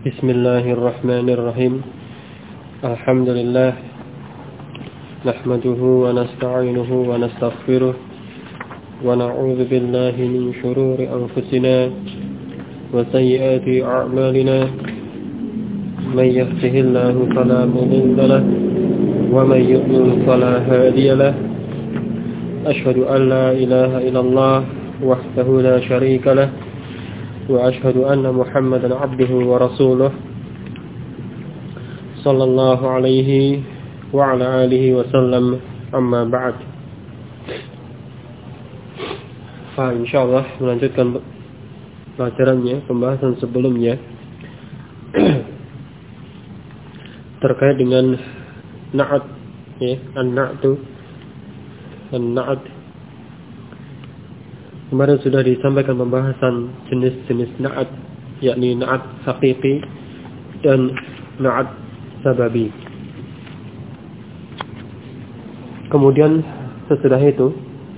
Bismillahirrahmanirrahim. Alhamdulillah. Nahmaduhu wa nasta'inuhu wa nastaghfiruh. Wa na'udzu billahi min shururi anfusina wa sayyiati a'malina. May yahdihillahu fala mudilla lahu wa may yudlil fala hadiya lahu. Asyhadu an la ilaha illallah wahdahu la syarika lahu. وأشهد أن محمدا عبده ورسوله صلى الله عليه وعلى آله وسلم أما بعد. Insyaallah melanjutkan pelajarannya, pembahasan sebelumnya terkait dengan na'at, ya, an-na'tu, an-na'at. Kemarin sudah disampaikan pembahasan jenis-jenis na'at, yakni na'at haqiqi dan na'at sababi. Kemudian sesudah itu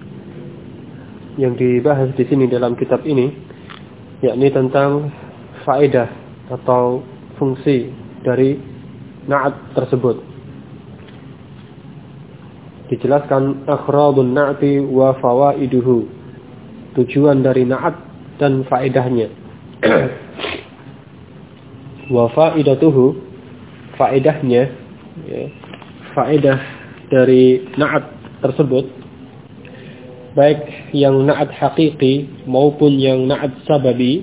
yang dibahas di sini dalam kitab ini, yakni tentang faedah atau fungsi dari na'at tersebut. Dijelaskan akhradun na'ti wa fawaiduhu, tujuan dari na'at dan faedahnya. Wa faidatuhu, faedahnya, ya, faedah dari na'at tersebut, baik yang na'at hakiki maupun yang na'at sababi,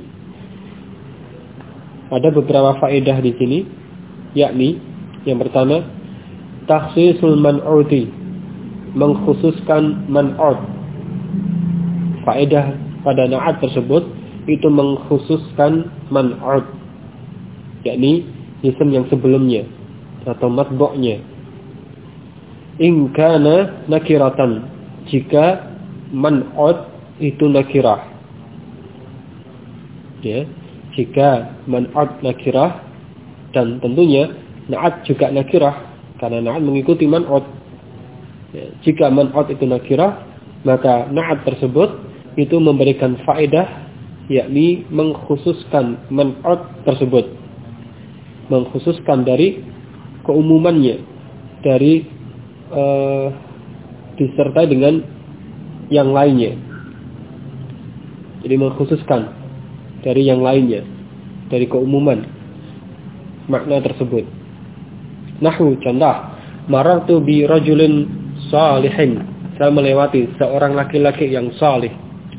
ada beberapa faedah di sini, yakni yang pertama, takhsisul man'uti, mengkhususkan man'ut. Faedah pada na'at tersebut itu mengkhususkan man'ut, yakni isim yang sebelumnya atau matbu'nya. In kana nakiratan, jika man'ut itu nakirah, ya, jika man'ut nakirah, dan tentunya na'at juga nakirah karena na'at mengikuti man'ut. Ya, jika man'ut itu nakirah, maka na'at tersebut itu memberikan faedah, yakni mengkhususkan man'ut tersebut, mengkhususkan dari keumumannya, dari disertai dengan yang lainnya. Jadi mengkhususkan dari yang lainnya, dari keumuman makna tersebut. Nahwu, contoh, marartu bi rajulin salihin, saya melewati seorang laki-laki yang salih.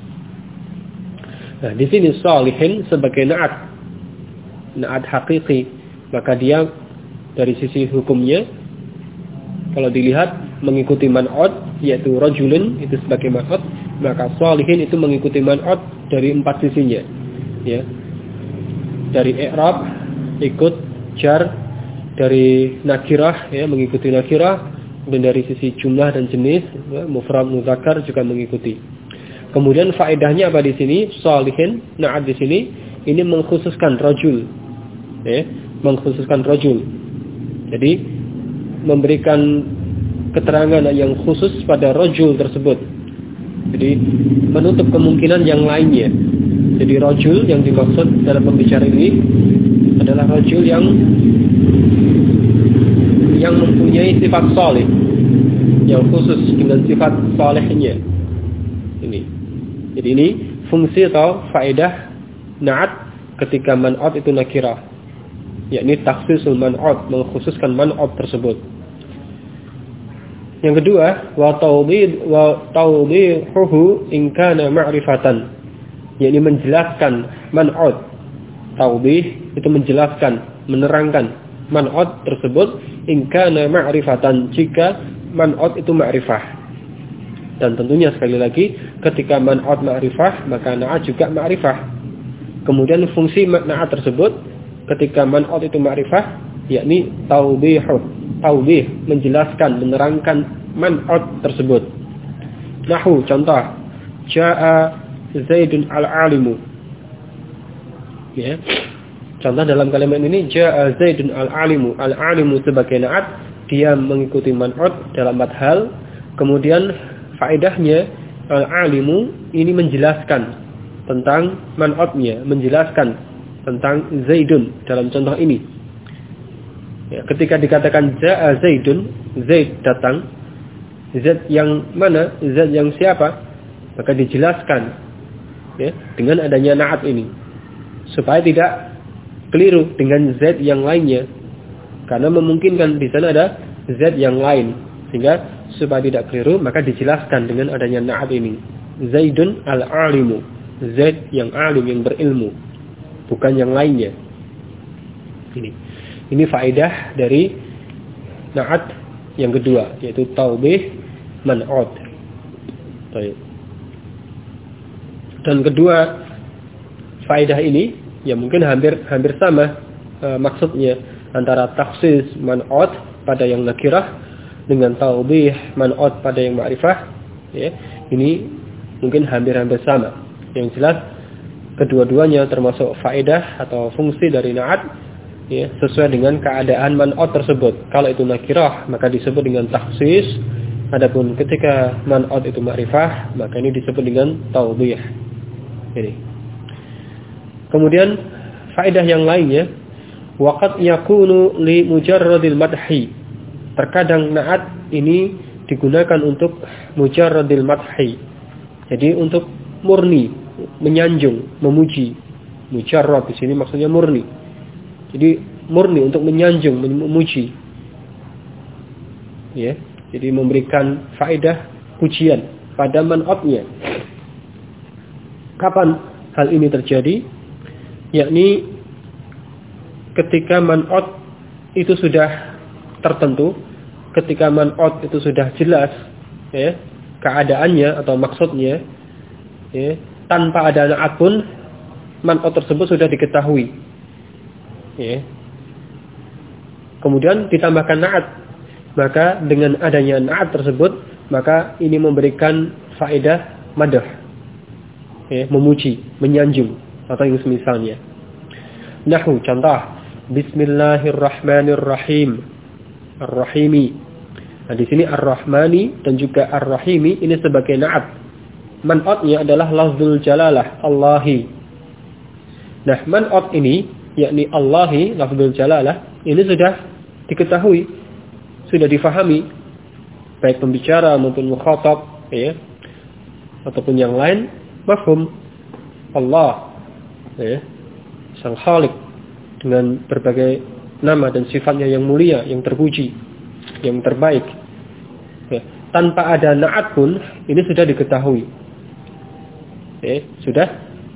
Nah, di sini salihin sebagai na'at hakiki, maka dia dari sisi hukumnya kalau dilihat mengikuti man'ut, yaitu rajulin itu sebagai man'ut, maka salihin itu mengikuti man'ut dari 4 sisinya, ya. Dari i'rab ikut jar, dari nakirah, ya, mengikuti nakirah, dan dari sisi jumlah dan jenis, ya, mufrad muzakkar juga mengikuti. Kemudian faedahnya apa di sini? Salihin, na'at di sini ini mengkhususkan rajul, ya, mengkhususkan rajul. Jadi memberikan keterangan yang khusus pada rajul tersebut. Jadi menutup kemungkinan yang lainnya. Jadi rajul yang dimaksud dalam pembicaraan ini adalah rajul yang mempunyai sifat salih, yang khusus dengan sifat salihnya. Jadi ini fungsi atau faedah na'at ketika man'ut itu nakirah, yakni takhsisul man'ut, mengkhususkan man'ut tersebut. Yang kedua, wa tawdihuhu in kana ma'rifatan, yakni menjelaskan man'ut. Tawdih itu menjelaskan, menerangkan man'ut tersebut in kana ma'rifatan, jika man'ut itu ma'rifah. Dan tentunya sekali lagi, ketika man'ut ma'rifah, maka na'at juga ma'rifah. Kemudian fungsi na'at tersebut ketika man'ut itu ma'rifah, yakni tawdih, menjelaskan, menerangkan man'ut tersebut. Nahwu, contoh, ja'a Zaidun al-alimu, ya. Contoh dalam kalimat ini, ja'a Zaidun al-alimu. Al-alimu sebagai na'at, dia mengikuti man'ut dalam 4 hal. Kemudian faedahnya, al-alimu ini menjelaskan tentang man'utnya, menjelaskan tentang Zaidun dalam contoh ini. Ya, ketika dikatakan ja'a Zaidun, Zaid datang, Zaid yang mana? Zaid yang siapa? Maka dijelaskan ya, dengan adanya na'at ini supaya tidak keliru dengan Zaid yang lainnya, karena memungkinkan di sana ada Zaid yang lain, sehingga supaya tidak keliru maka dijelaskan dengan adanya na'at ini. Zaidun al-alimu, Zaid yang alim, yang berilmu, bukan yang lainnya. Ini faedah dari na'at yang kedua, yaitu taubih man'ud. Dan kedua faedah ini ya mungkin hampir sama maksudnya antara takhsis man'ud pada yang nakirah dengan taubih man'ud pada yang ma'rifah ya. Ini mungkin hampir sama. Yang jelas kedua-duanya termasuk faedah atau fungsi dari na'at ya, sesuai dengan keadaan man'ud tersebut. Kalau itu nakirah maka disebut dengan takhsis. Adapun ketika man'ud itu ma'rifah maka ini disebut dengan taubih. Ini. Kemudian faedah yang lainnya, waqad yakunu li mujarradil madhi. Terkadang na'at ini digunakan untuk mujarradil madhi. Jadi untuk murni, menyanjung, memuji. Mujarrad di sini maksudnya murni. Jadi murni untuk menyanjung, memuji. Ya, jadi memberikan faedah pujian pada man'udnya. Kapan hal ini terjadi? Yakni ketika man'ud itu sudah tertentu, ketika man'ud itu sudah jelas ya, keadaannya atau maksudnya ya, tanpa ada na'at pun man'ud tersebut sudah diketahui ya. Kemudian ditambahkan na'at, maka dengan adanya na'at tersebut maka ini memberikan faedah madah ya, memuji, menyanjung atau yang semisalnya. Nahu contoh, Bismillahirrahmanirrahim, Ar-Rahimi. Nah di sini Ar-Rahmani dan juga Ar-Rahimi ini sebagai na'at. Man'udnya adalah lafzul jalalah, Allahi. Nah man'ud ini yakni Allahi, lafzul jalalah, ini sudah diketahui, sudah difahami baik pembicara maupun mukhatab ya, ataupun yang lain. Mafhum Allah ya, Sang Khalik dengan berbagai nama dan sifatnya yang mulia, yang terpuji, yang terbaik ya. Tanpa ada na'at pun ini sudah diketahui ya, sudah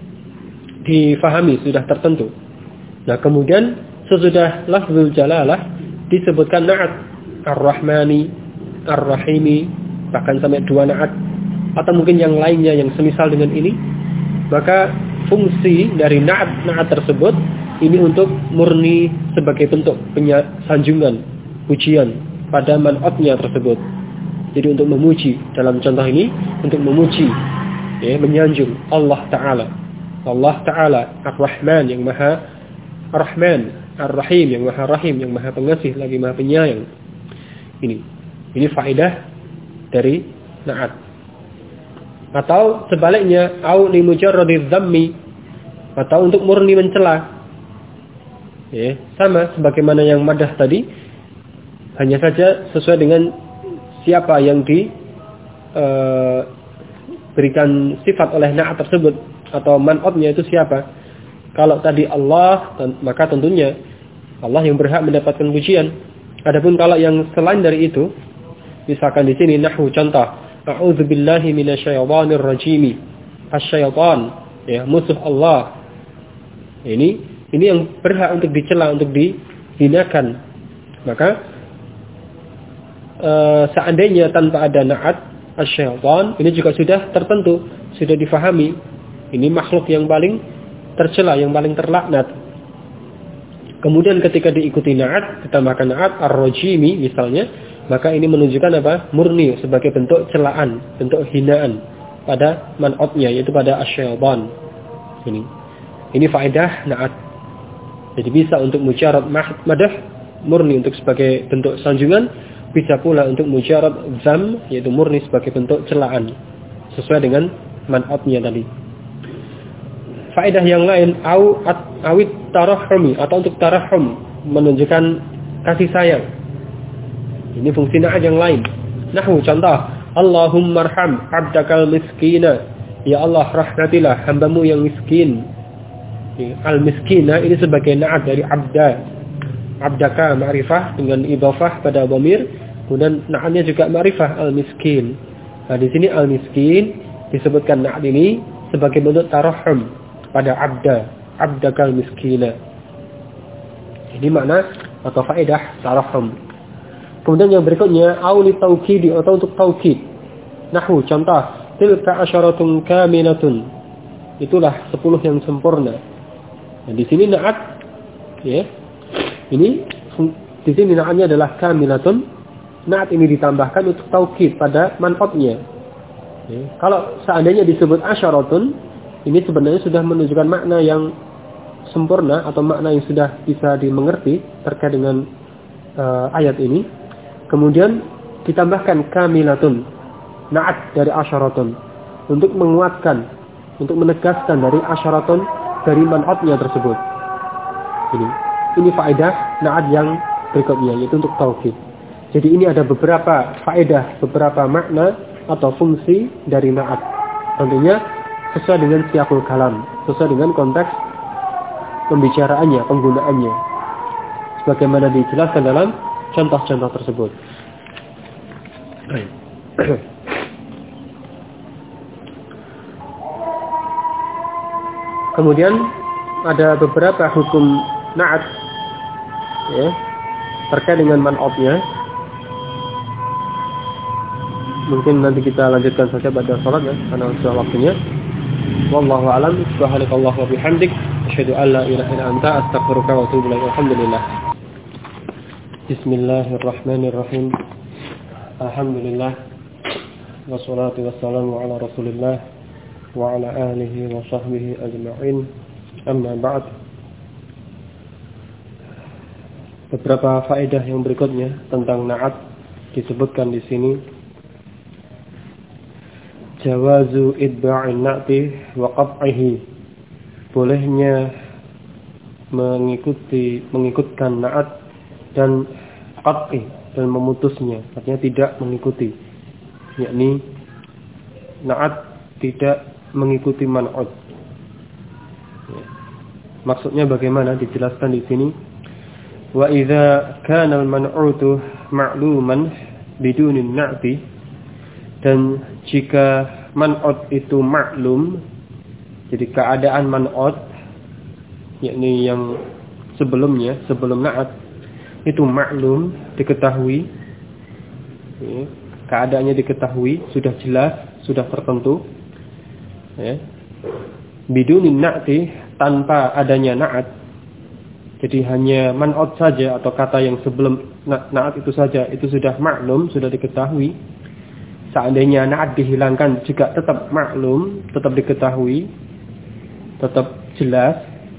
difahami, sudah tertentu. Nah kemudian sesudah lafzul jalalah disebutkan na'at, Ar-Rahmani, Ar-Rahimi, bahkan sampai 2 na'at atau mungkin yang lainnya yang semisal dengan ini, maka fungsi dari na'at tersebut ini untuk murni sebagai bentuk sanjungan, pujian pada man'udnya tersebut. Jadi untuk memuji, dalam contoh ini untuk memuji ya, menyanjung Allah Ta'ala. Allah Ta'ala Ar-Rahman yang Maha Ar-Rahman, Ar-Rahim yang Maha Rahim, yang Maha Pengasih lagi Maha Penyayang. Ini faedah dari na'at. Atau sebaliknya, au li mujarradidz dzammi, atau untuk murni mencela. Ya, sama sebagaimana yang madah tadi, hanya saja sesuai dengan siapa yang diberikan sifat oleh na'at tersebut atau man'udnya itu siapa. Kalau tadi Allah, maka tentunya Allah yang berhak mendapatkan pujian. Adapun kalau yang selain dari itu, misalkan di sini nahwu contoh, a'udzubillahi minasyaitonir rajim. Asyaitan ya, musuh Allah. Ini yang berhak untuk dicela, untuk dihinakan. Maka seandainya tanpa ada na'at asyaitan, ini juga sudah tertentu, sudah difahami. Ini makhluk yang paling tercela, yang paling terlaknat. Kemudian ketika diikuti na'at, ditambahkan na'at ar-rajimi misalnya, maka ini menunjukkan apa? Murni sebagai bentuk celaan, bentuk hinaan pada man'udnya, yaitu pada asyaitan. Ini faedah na'at. Jadi bisa untuk mujarad madah, murni untuk sebagai bentuk sanjungan, bisa pula untuk mujarad dzam, yaitu murni sebagai bentuk celaan, sesuai dengan man'udnya tadi. Faedah yang lain, au awit tarahumi, atau untuk tarahum, menunjukkan kasih sayang. Ini fungsi na'at yang lain. Nahwu contoh, Allahumma arham abdakal miskina. Ya Allah, rahmatilah hambamu yang miskin. Al-miskina ini sebagai na'at dari abda. Abdaka ma'rifah dengan idhofah pada dhamir, kemudian na'atnya juga ma'rifah al-miskin. Nah, di sini al-miskin disebutkan na'at ini sebagai bentuk tarahum pada abdakal miskina. Ini makna atau faedah tarahum. Kemudian yang berikutnya auli taukid atau untuk taukid. Nahwu contoh, tilka asyaratun kamilatun. Itulah 10 yang sempurna. Nah, di sini na'at ya. Ini di sini na'atnya adalah kamilatun. Na'at ini ditambahkan untuk taukid pada man'otnya. Ya. Kalau seandainya disebut asyaratun, ini sebenarnya sudah menunjukkan makna yang sempurna atau makna yang sudah bisa dimengerti terkait dengan ayat ini. Kemudian ditambahkan kamilatun, na'at dari asyaratun, untuk menguatkan, untuk menegaskan dari asyaratun dari man'otnya tersebut. Ini faedah na'at yang berikutnya, yaitu untuk taukid. Jadi ini ada beberapa faedah, beberapa makna atau fungsi dari na'at. Tentunya sesuai dengan siyaqul kalam, sesuai dengan konteks pembicaraannya, penggunaannya. Sebagaimana dijelaskan dalam contoh-contoh tersebut. Kemudian ada beberapa hukum na'at ya, terkait dengan man'otnya. Mungkin nanti kita lanjutkan saja pada salat ya, karena sudah waktunya. Wallahu a'lam. Subhanallahi wa bihamdik, asyhadu an la ilaha illa anta, astaghfiruka wa atubu ilaik. Alhamdulillah. Bismillahirrahmanirrahim. Alhamdulillah. Wassalatu wassalamu ala Rasulillah wa ala alihi wa sahbihi ajma'in. Amma ba'd. Beberapa faedah yang berikutnya tentang na'at disebutkan di sini. Jawazu idba'in na'ti wa qat'ihi. Bolehnya mengikutkan na'at dan qat'i, dan memutusnya, artinya tidak mengikuti. Yakni na'at tidak mengikuti man'ut. Maksudnya bagaimana? Dijelaskan di sini. Wa idza kana al-man'utu ma'luman bidunin na'ti. Dan jika man'ut itu maklum, jadi keadaan man'ut, yakni yang sebelumnya, sebelum na'at, itu maklum, diketahui, ya, keadaannya diketahui, sudah jelas, sudah tertentu, ya. Bidunin na'ti, tanpa adanya na'at, jadi hanya man'ut saja atau kata yang sebelum na'at itu saja, itu sudah maklum, sudah diketahui. Seandainya na'at dihilangkan juga tetap maklum, tetap diketahui, tetap jelas,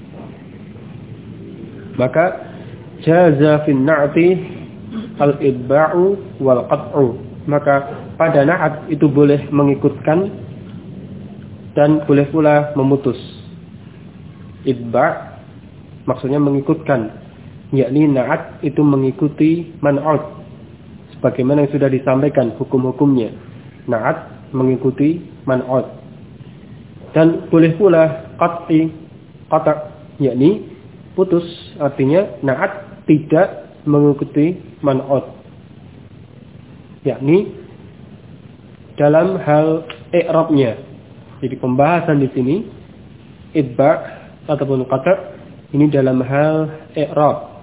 maka jaza fin na'ti al-idba'u wal qat'u. Maka pada na'at itu boleh mengikutkan dan boleh pula memutus. Idba' maksudnya mengikutkan, yakni na'at itu mengikuti man'ut. Sebagaimana yang sudah disampaikan hukum-hukumnya. Na'at mengikuti man'ut. Dan boleh pula qat'i, yakni putus, artinya na'at tidak mengikuti man'ut. Yakni dalam hal i'rabnya. Jadi pembahasan di sini idba' ataupun qat' ini dalam hal i'rab.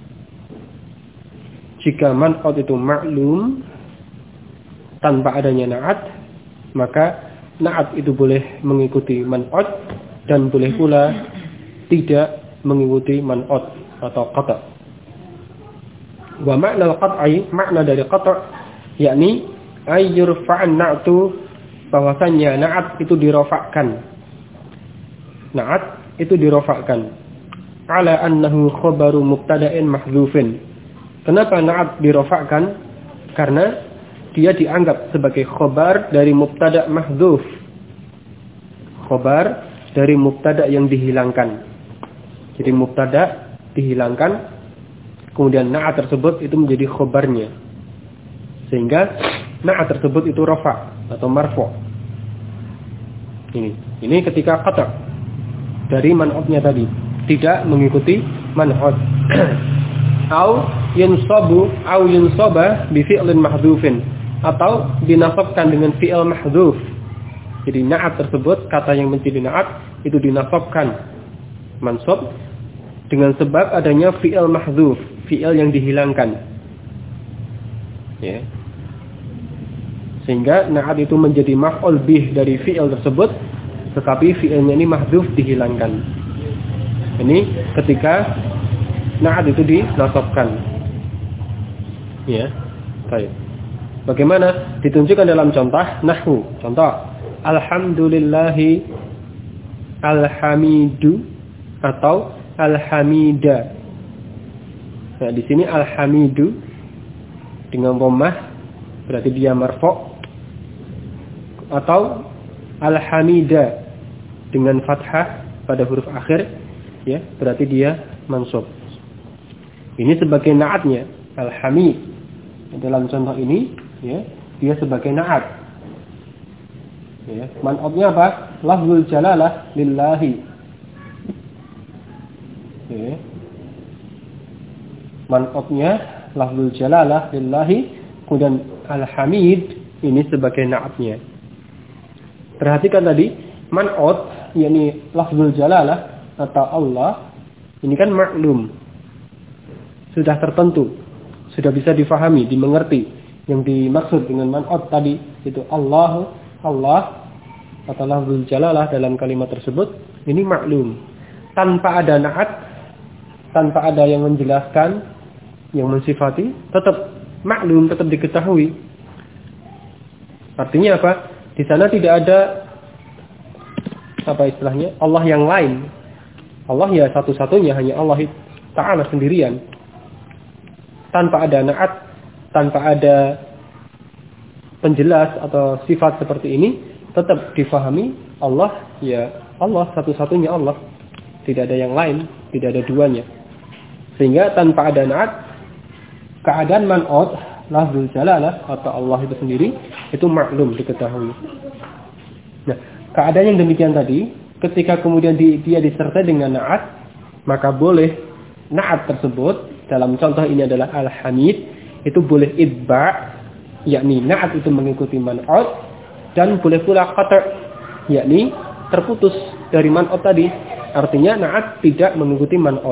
Jika man'ut itu maklum tanpa adanya na'at, maka na'at itu boleh mengikuti man'ut dan boleh pula tidak mengikuti man'ut atau qata'. Wa makna al-qat'i, makna dari qata' yakni ayyurfa'an na'tu, bahwasannya na'at itu dirofakkan. Na'at itu dirofakkan ala annahu khabaru mubtada'in mahdzufin. Kenapa na'at dirofakkan? Karena dia dianggap sebagai khobar dari mubtada' mahdzuf. Khobar dari mubtada' yang dihilangkan. Jadi mubtada dihilangkan, kemudian na'at tersebut itu menjadi khobarnya. Sehingga na'at tersebut itu rafa atau marfu'. Ini ketika qata' dari man'utnya tadi tidak mengikuti man'ut. Au yunsaba bi fi'lin mahdhufin, atau dinasabkan dengan fi'il mahdhuf. Jadi na'at tersebut, kata yang menjadi na'at itu dinasabkan mansub dengan sebab adanya fi'il mahdhuf, fi'il yang dihilangkan. Ya. Sehingga na'at itu menjadi maf'ul bih dari fi'il tersebut, tetapi fi'ilnya ini mahdhuf dihilangkan. Ini ketika na'at itu dinasabkan. Ya. Baik. Bagaimana? Ditunjukkan dalam contoh nahwu. Contoh, alhamdulillahi alhamidu atau alhamida. Nah, di sini alhamidu dengan dhammah berarti dia marfu', atau alhamida dengan fathah pada huruf akhir, ya, berarti dia mansub. Ini sebagai na'atnya, alhamid. Dalam contoh ini, ya, dia sebagai na'at. Ya, man'utnya apa? Lafzul jalalah lillahi. Ya. Man'utnya lafzul jalalah lillahi, kemudian alhamid ini sebagai na'atnya. Perhatikan tadi, man'ut yakni lafzul jalalah atau Allah, ini kan maklum. Sudah tertentu, sudah bisa difahami, dimengerti. Yang dimaksud dengan man'ut tadi itu Allah atau lafzul jalalah dalam kalimat tersebut, ini maklum. Tanpa ada na'at, tanpa ada yang menjelaskan, yang mensifati, tetap maklum, tetap diketahui. Artinya apa? Di sana tidak ada apa istilahnya, Allah yang lain. Allah ya satu-satunya, hanya Allah Ta'ala sendirian. Tanpa ada na'at, tanpa ada penjelas atau sifat seperti ini, tetap difahami Allah ya Allah satu-satunya Allah. Tidak ada yang lain, tidak ada duanya. Sehingga tanpa ada na'at, keadaan man'ut, lafzul jalalah atau Allah itu sendiri, itu maklum, diketahui. Nah, keadaan yang demikian tadi, ketika kemudian dia disertai dengan na'at, maka boleh na'at tersebut, dalam contoh ini adalah al-hamid, itu boleh idba', yakni na'at itu mengikuti man'ut, dan boleh pula qata', yakni terputus dari man'ut tadi. Artinya na'at tidak mengikuti man'ut.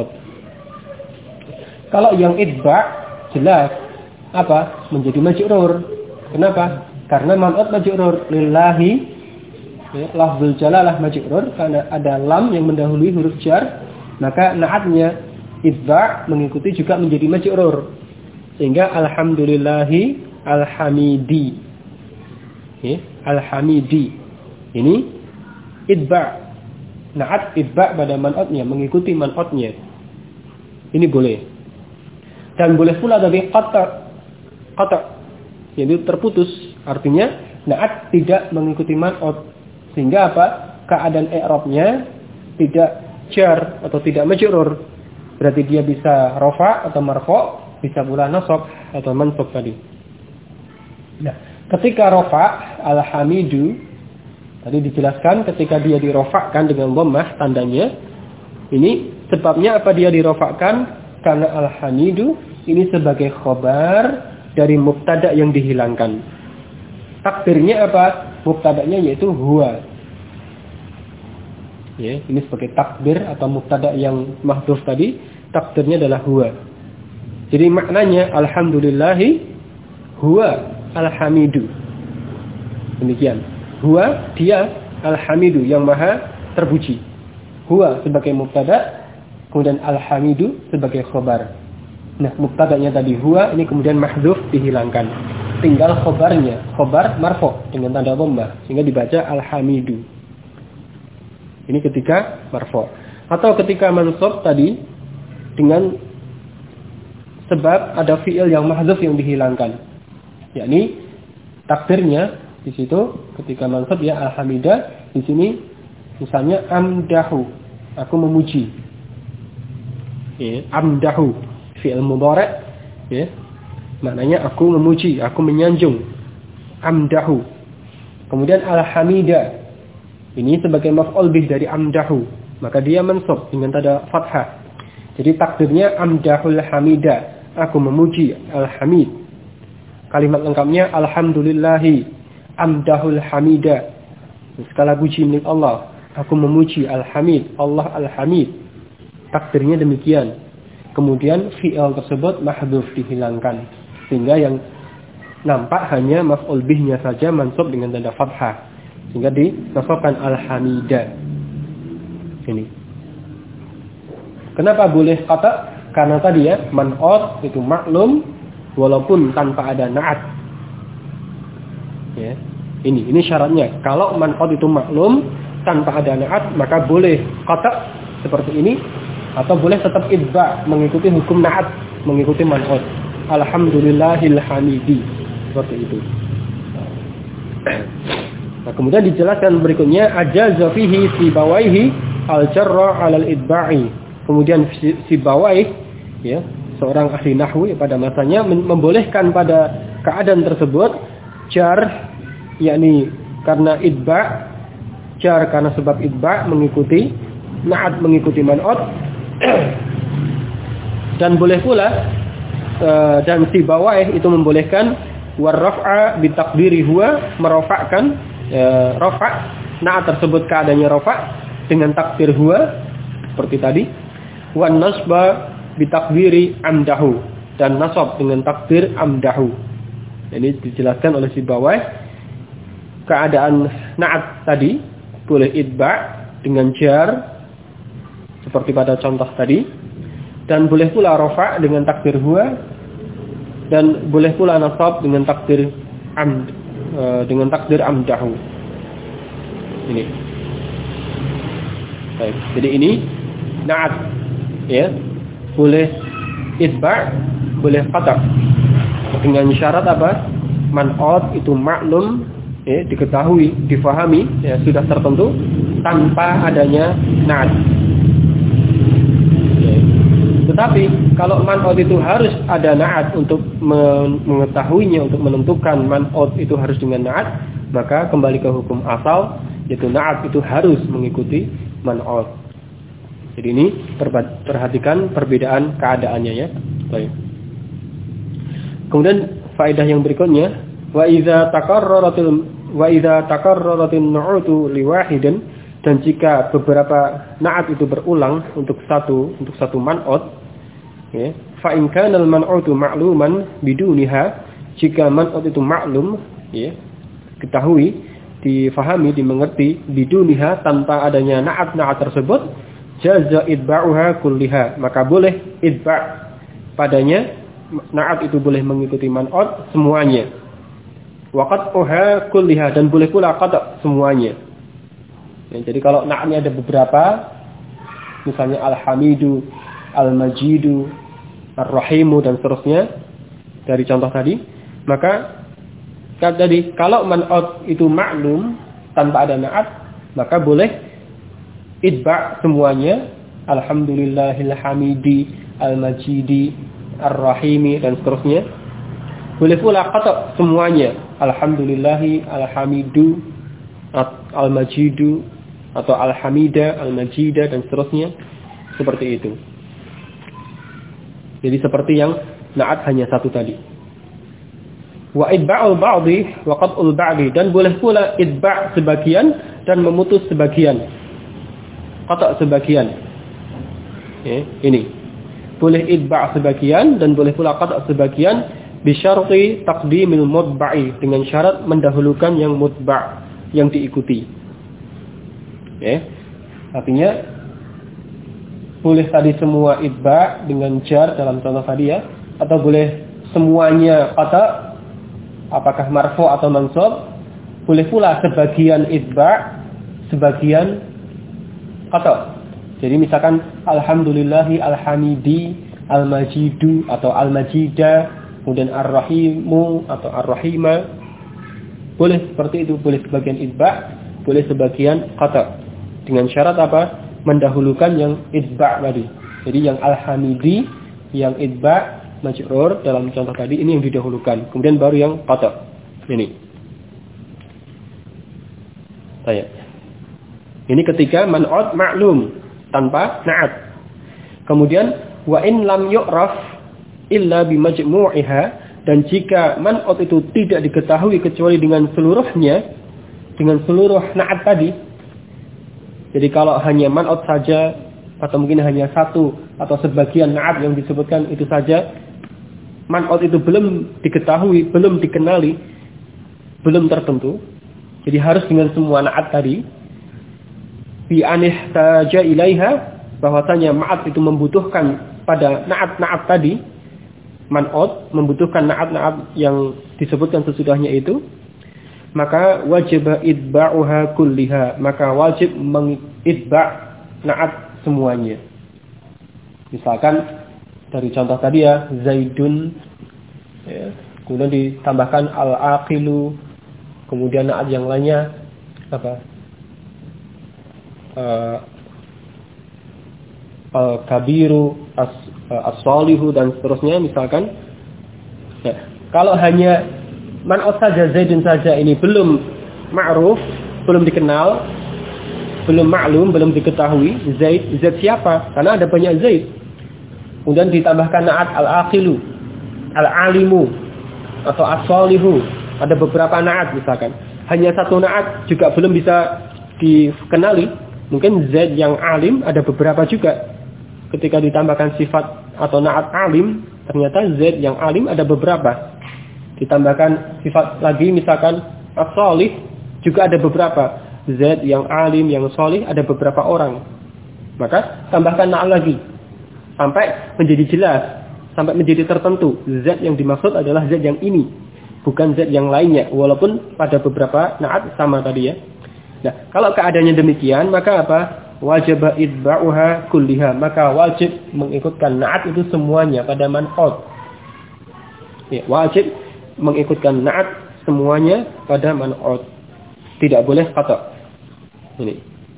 Kalau yang idba' jelas apa? Menjadi majrur. Kenapa? Karena man'ut majrur lillahi, ya, lafzul jalalah majrur karena ada lam yang mendahului huruf jar, maka na'atnya idba' mengikuti juga menjadi majrur. Sehingga alhamdulillahi alhamidi. Ya, alhamidi. Ini idba'. Na'at idba' pada man'utnya, mengikuti man'utnya. Ini boleh. Dan boleh pula dari qata', yaitu terputus. Artinya na'at tidak mengikuti man'ut. Sehingga apa? Keadaan i'rabnya tidak jar atau tidak majrur. Berarti dia bisa rafa atau marfu', bisa pula nasab atau mansub tadi. Nah, ketika rafa alhamidu tadi dijelaskan ketika dia dirofakkan dengan dhammah tandanya. Ini sebabnya apa dia dirofakkan? Karena alhamidu ini sebagai khobar dari mubtada yang dihilangkan. Takdirnya apa? Mubtadanya yaitu huwa. Ya, ini sebagai takdir atau mubtada yang mahdhuf tadi, takdirnya adalah huwa. Jadi maknanya alhamdulillahi huwa alhamidu. Demikian. Huwa dia alhamidu yang maha terpuji. Huwa sebagai mubtada, kemudian alhamidu sebagai khobar. Nah, mubtadanya tadi huwa, ini kemudian mahdhuf dihilangkan. Tinggal khobarnya, khobar marfu dengan tanda dhammah, sehingga dibaca alhamidu. Ini ketika marfu. Atau ketika mansub tadi dengan sebab ada fi'il yang mahdhuf yang dihilangkan. Yakni takdirnya di situ ketika mansub ya alhamida, di sini misalnya amdahu, aku memuji. ya, amdahu fi'il mudhari', ya. Maknanya aku memuji, aku menyanjung. Amdahu. Kemudian al-hamida. Ini sebagai maf'ul bih dari amdahu, maka dia mansub dengan tanda fathah. Jadi takdirnya amdahul hamida, aku memuji al-hamid. Kalimat lengkapnya alhamdulillahi amdahul hamida. Segala puji milik Allah, aku memuji al-hamid, Allah al-hamid. Takdirnya demikian. Kemudian fi'il tersebut mahdhuf, dihilangkan, sehingga yang nampak hanya maf'ul bihnya saja mansub dengan tanda fathah, sehingga dinasabkan al-hamida. Ini. Kenapa boleh kata? Karena tadi ya, man'ut itu maklum walaupun tanpa ada na'at. Ya. Ini syaratnya. Kalau man'ut itu maklum tanpa ada na'at, maka boleh kata seperti ini, atau boleh tetap idba, mengikuti hukum na'at, mengikuti man'ut. Alhamdulillahil hamidi. Seperti itu. Nah, kemudian dijelaskan berikutnya, ajaza fihi sibawaihi al-jarra 'alal idba'i. Kemudian Sibawai, ya, seorang ahli nahwu pada masanya membolehkan pada keadaan tersebut jar, yakni karena idba, jar karena sebab idba mengikuti na'at, mengikuti man'ut. Dan boleh pula dan Sibawai itu membolehkan warraf'a bitaqdiri huwa, merofakkan rafa' na'at tersebut keadaannya rafa' dengan takdir huwa seperti tadi. Wan nasba bitakdiri amdahu, dan nasab dengan takdir amdahu. Ini dijelaskan oleh Sibawai. Keadaan na'at tadi boleh idba dengan jar seperti pada contoh tadi, dan boleh pula rafa' dengan takdir huwa, dan boleh pula nasab dengan takdir amdahu. Ini. Baik, jadi ini na'at, ya, boleh idba, boleh qata', dengan syarat apa? Man'ut itu maklum, ya, diketahui, difahami, ya, sudah tertentu tanpa adanya na'at. Ya. Tetapi kalau man'ut itu harus ada na'at untuk mengetahuinya, untuk menentukan man'ut itu harus dengan na'at, maka kembali ke hukum asal, yaitu na'at itu harus mengikuti man'ut. Jadi ini perhatikan perbedaan keadaannya, ya. Baik. Kemudian faedah yang berikutnya, wa idza takarraratin nu'utu liwahidin, dan jika beberapa na'at itu berulang untuk satu man'ut, ya, fa in kana al-man'utu ma'luman biduniha, jika man'ut itu maklum, ya, ketahui, difahami, dimengerti, biduniha, tanpa adanya na'at tersebut, jaza idba'uha kulliha, maka boleh idba' padanya, na'at itu boleh mengikuti man'ut semuanya. Wa qat'uha kulliha, dan boleh pula qata' semuanya. Ya, jadi kalau na'atnya ada beberapa, misalnya al-hamidu, al-majidu, ar-rahimu, dan seterusnya dari contoh tadi, maka tadi kalau man'ut itu maklum tanpa ada na'at, maka boleh idba' semuanya, alhamdulillahil hamidi, al-majidi, ar-rahimi, dan seterusnya. Boleh pula qata' semuanya, alhamdulillahi, al-hamidu, al-majidu, atau al-hamida, al-majida, dan seterusnya. Seperti itu. Jadi seperti yang na'at hanya satu tadi. Wa idba'ul ba'di wa qat'ul ba'di, dan boleh pula idba' sebagian dan memutus sebagian. Qata' sebagian. Ya, ini. Boleh idba' sebagian dan boleh pula qata' sebagian bisyarti taqdimil mutba'i, dengan syarat mendahulukan yang mutba', yang diikuti. Ya. Artinya boleh tadi semua idba' dengan jar dalam contoh tadi, ya, atau boleh semuanya qata', apakah marfu atau mansub. Boleh pula sebagian idba', sebagian qata'. Jadi misalkan alhamdulillahi, alhamidi, al-majidu, atau al-majida, kemudian ar-rahimu atau ar-rahima. Boleh seperti itu, boleh sebagian idba', boleh sebagian qata'. Dengan syarat apa? Mendahulukan yang idba' tadi, Jadi yang al-hamidi, yang idba, majrur dalam contoh tadi ini yang didahulukan. Kemudian baru yang qata. Ini. Tanya. Ini ketika man'ut ma'lum tanpa na'at. Kemudian wa in lam yu'raf illa bimajmu'iha, dan jika man'ut itu tidak diketahui kecuali dengan seluruhnya, dengan seluruh na'at tadi. Jadi kalau hanya man'ut saja atau mungkin hanya satu atau sebagian na'at yang disebutkan itu saja, man'ut itu belum diketahui, belum dikenali, belum tertentu. Jadi harus dengan semua na'at tadi. Bi anihtaja ilaiha, bahwasanya ma'at itu membutuhkan pada na'at-na'at tadi. Man'ut membutuhkan na'at-na'at yang disebutkan sesudahnya itu. Maka wajib idba'uha kulliha, maka wajib mengidba' na'at semuanya. Misalkan dari contoh tadi ya, Zaidun, ya, kemudian ditambahkan al-aqilu, kemudian na'at yang lainnya apa? Al-kabiru, as-salihu, dan seterusnya misalkan. Ya, kalau hanya man'ut saja, Zaidun saja, ini belum ma'ruf, belum dikenal, belum ma'lum, belum diketahui. Zaid siapa? Karena ada banyak Zaid. Kemudian ditambahkan na'at al-aqilu, al-alimu, atau as-salihu. Ada beberapa na'at misalkan. Hanya satu na'at juga belum bisa dikenali. Mungkin Zaid yang alim ada beberapa juga. Ketika ditambahkan sifat atau na'at alim, ternyata Zaid yang alim ada beberapa. Ditambahkan sifat lagi misalkan as-salih, juga ada beberapa. Zaid yang alim, yang salih ada beberapa orang. Maka tambahkan na'at lagi sampai menjadi jelas, sampai menjadi tertentu. Zat yang dimaksud adalah zat yang ini, bukan zat yang lainnya, walaupun pada beberapa na'at sama tadi ya. Nah, kalau keadaannya demikian, maka apa? Wajib idba'uha kulliha, maka wajib mengikutkan na'at itu semuanya pada man'ut. Ya, wajib mengikutkan na'at semuanya pada man'ut. Tidak boleh qata. Ini.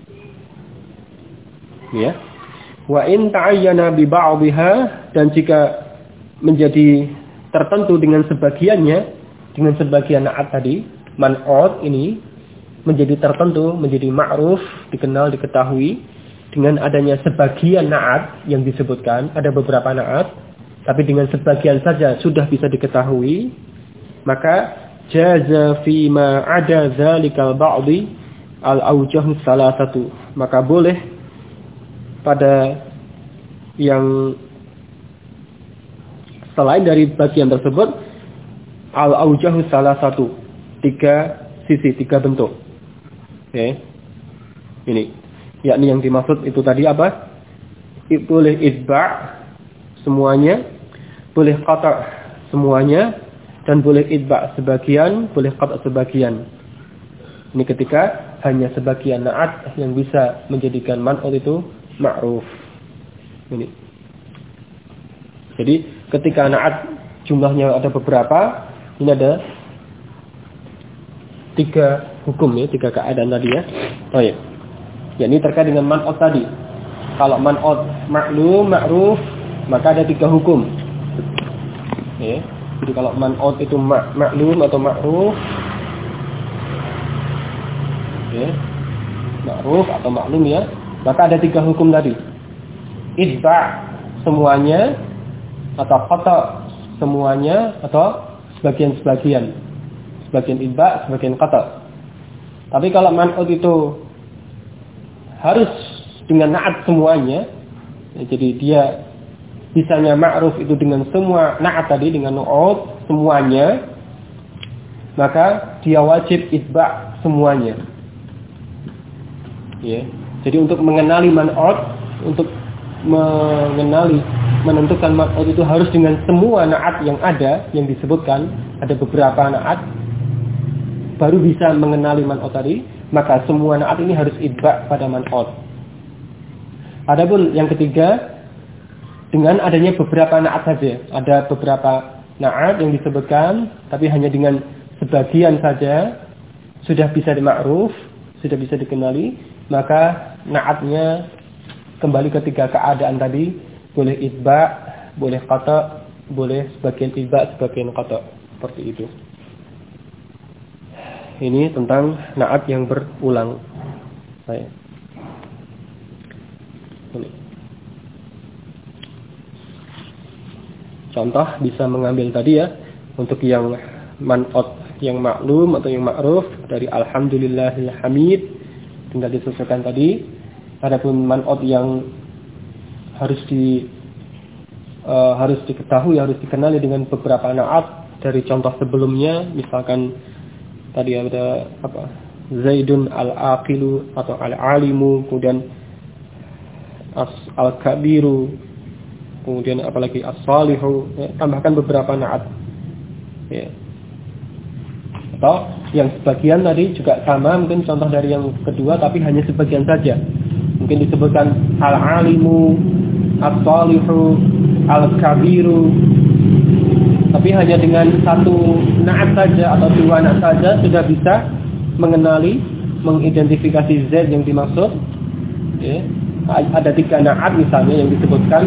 Ya. Wa in ta'ayyana bi ba'dihha, dan jika menjadi tertentu dengan sebagiannya, dengan sebagian na'at tadi, man'ut ini menjadi tertentu, menjadi ma'ruf, dikenal, diketahui dengan adanya sebagian na'at yang disebutkan. Ada beberapa na'at, tapi dengan sebagian saja sudah bisa diketahui. Maka jaza fi ma ada zalikal ba'di al-awjah salasatu, maka boleh pada yang selain dari bagian tersebut al-awjah salasatu, tiga sisi, tiga bentuk. Oke. Ini yakni yang dimaksud itu tadi apa? Boleh idba' semuanya, boleh qata' semuanya, dan boleh idba' sebagian, boleh qata' sebagian. Ini ketika hanya sebagian na'at yang bisa menjadikan man'ut itu ma'ruf. Ini. Jadi ketika na'at jumlahnya ada beberapa, ini ada tiga hukum ya, tiga keadaan tadi ya. Oh ya. Ya, ini terkait dengan man'ut tadi. Kalau man'ut ma'lum, ma'ruf, maka ada tiga hukum. Ya. Jadi kalau man'ut itu ma'lum atau ma'ruf, ya, ma'ruf atau maklum ya, maka ada tiga hukum tadi. Idba' semuanya, atau qata' semuanya, atau sebagian-sebagian. Sebagian idba', sebagian qata'. Tapi kalau man'ut itu harus dengan na'at semuanya, ya, jadi dia bisanya ma'ruf itu dengan semua na'at tadi, dengan nu'ud semuanya, maka dia wajib idba' semuanya. Ya. Jadi untuk mengenali man'ut, untuk menentukan man'ut itu harus dengan semua na'at yang ada, yang disebutkan, ada beberapa na'at, baru bisa mengenali man'ut tadi, maka semua na'at ini harus idba' pada man'ut. Adapun yang ketiga, dengan adanya beberapa na'at saja, ada beberapa na'at yang disebutkan, tapi hanya dengan sebagian saja, sudah bisa dima'ruf, sudah bisa dikenali, maka na'atnya kembali ke tiga keadaan tadi, boleh itba, boleh qata, boleh sebagian itba, sebagian qata, seperti itu. Ini tentang na'at yang berulang. Baik. Ini. Contoh bisa mengambil tadi ya, untuk yang man'ot, yang maklum atau yang ma'ruf dari alhamdulillahil hamid tinggal disesuaikan tadi. Adapun man'ot yang harus diketahui, harus dikenali dengan beberapa na'at dari contoh sebelumnya, misalkan tadi ada apa? Zaidun al-aqilu atau al-alimu, kemudian al-kabiru, kemudian apalagi as-salihu, ya, tambahkan beberapa na'at. Ya. Atau yang sebagian tadi juga sama, mungkin contoh dari yang kedua tapi hanya sebagian saja. Mungkin disebutkan al-alimu, as-salihu, al-kabiru, tapi hanya dengan satu na'at saja atau dua na'at saja sudah bisa mengenali, mengidentifikasi Z yang dimaksud. Ya. Ada 3 na'at misalnya yang disebutkan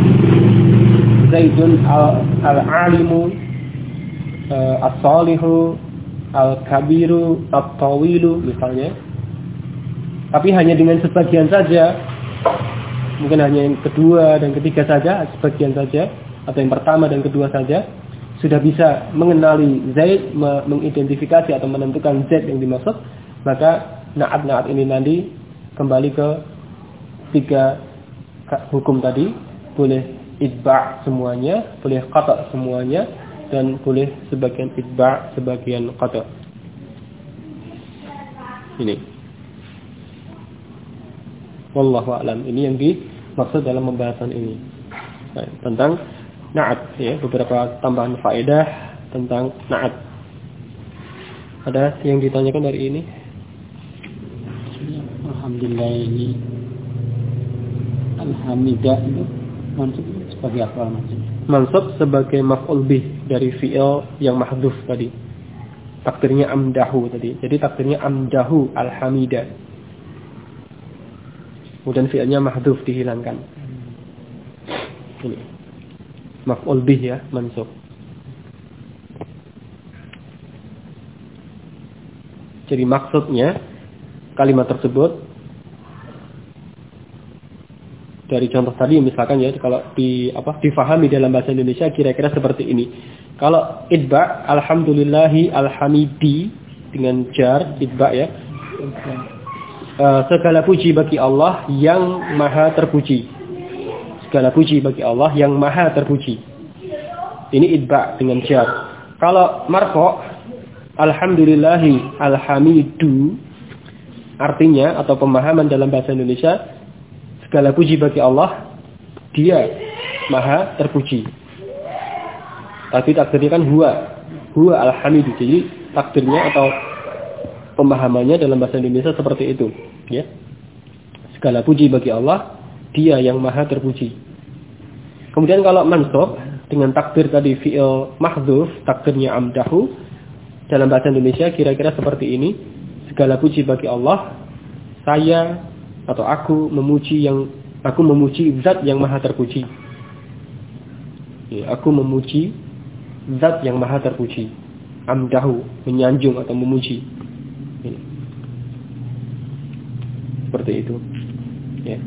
Zaidun al-alimu, as-salihu, al-kabiru, at-tawilu misalnya. Tapi hanya dengan sebagian saja, mungkin hanya yang kedua dan ketiga saja, sebagian saja, atau yang pertama dan kedua saja, sudah bisa mengenali Zaid, mengidentifikasi atau menentukan Z yang dimaksud. Maka na'at-na'at ini nanti kembali ke 3 hukum tadi, boleh itba' semuanya, boleh qata' semuanya, dan boleh sebagian itba', sebagian qata'. Ini. Wallahu a'lam. Ini yang dimaksud dalam pembahasan ini. Nah, tentang na'at, ya, beberapa tambahan faedah tentang na'at. Ada yang ditanyakan dari ini? Alhamdulillah, ini Al-Hamidah itu mansub sebagai apa maksudnya? Mansub sebagai maf'ul bih dari fi'il yang mahdhuf tadi. Takdirnya amdahu tadi. Jadi takdirnya amdahu al-hamidah. Kemudian fi'ilnya mahdhuf dihilangkan. Ini. Maf'ul bih ya, mansub. Jadi maksudnya kalimat tersebut dari contoh tadi misalkan ya, kalau difahami dalam bahasa Indonesia kira-kira seperti ini. Kalau itba, alhamdulillahi alhamidi dengan jar itba ya. Segala puji bagi Allah yang maha terpuji. Segala puji bagi Allah yang maha terpuji. Ini itba dengan jar. Kalau marfu, alhamdulillahi alhamidu, artinya atau pemahaman dalam bahasa Indonesia, segala puji bagi Allah, Dia maha terpuji. Tapi takdirnya kan huwa alhamidu. Jadi takdirnya atau pemahamannya dalam bahasa Indonesia seperti itu, ya. Segala puji bagi Allah, Dia yang maha terpuji. Kemudian kalau mansub dengan takdir tadi fi'il mahdhuf, takdirnya amdahu, dalam bahasa Indonesia kira-kira seperti ini. Segala puji bagi Allah, saya atau aku memuji zat yang maha terpuji. Ya, aku memuji zat yang maha terpuji. Amdahu, menyanjung atau memuji. Ya. Seperti itu. Ya.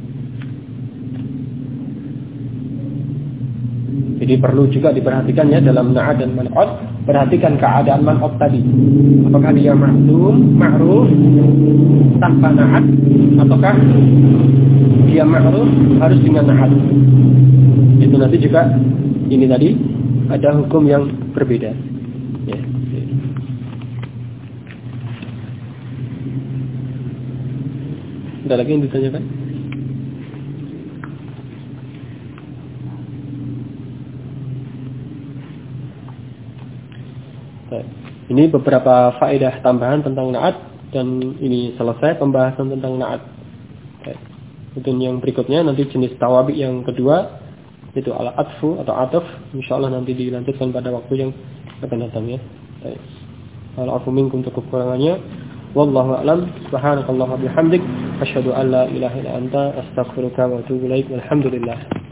Jadi perlu juga diperhatikan ya dalam na'at dan man'ot. Perhatikan keadaan man'ot tadi. Apakah dia ma'lum, ma'ruf, tanpa na'at, ataukah dia ma'ruf harus dengan na'at. Itu nanti juga ini tadi ada hukum yang berbeda. Ya. Ada lagi yang ditanyakan? Ini beberapa faedah tambahan tentang na'at, dan ini selesai pembahasan tentang na'at. Kemudian yang berikutnya nanti jenis tawabi yang kedua, itu al-atfu atau ataf. Insyaallah nanti dilanjutkan pada waktu yang akan datang ya. Al-afu minkum untuk kekurangannya. Wallahu a'lam. Subhanakallahumma bihamdik asyhadu an la ilaha illa anta astaghfiruka wa atubu ilaik. Walhamdulillah.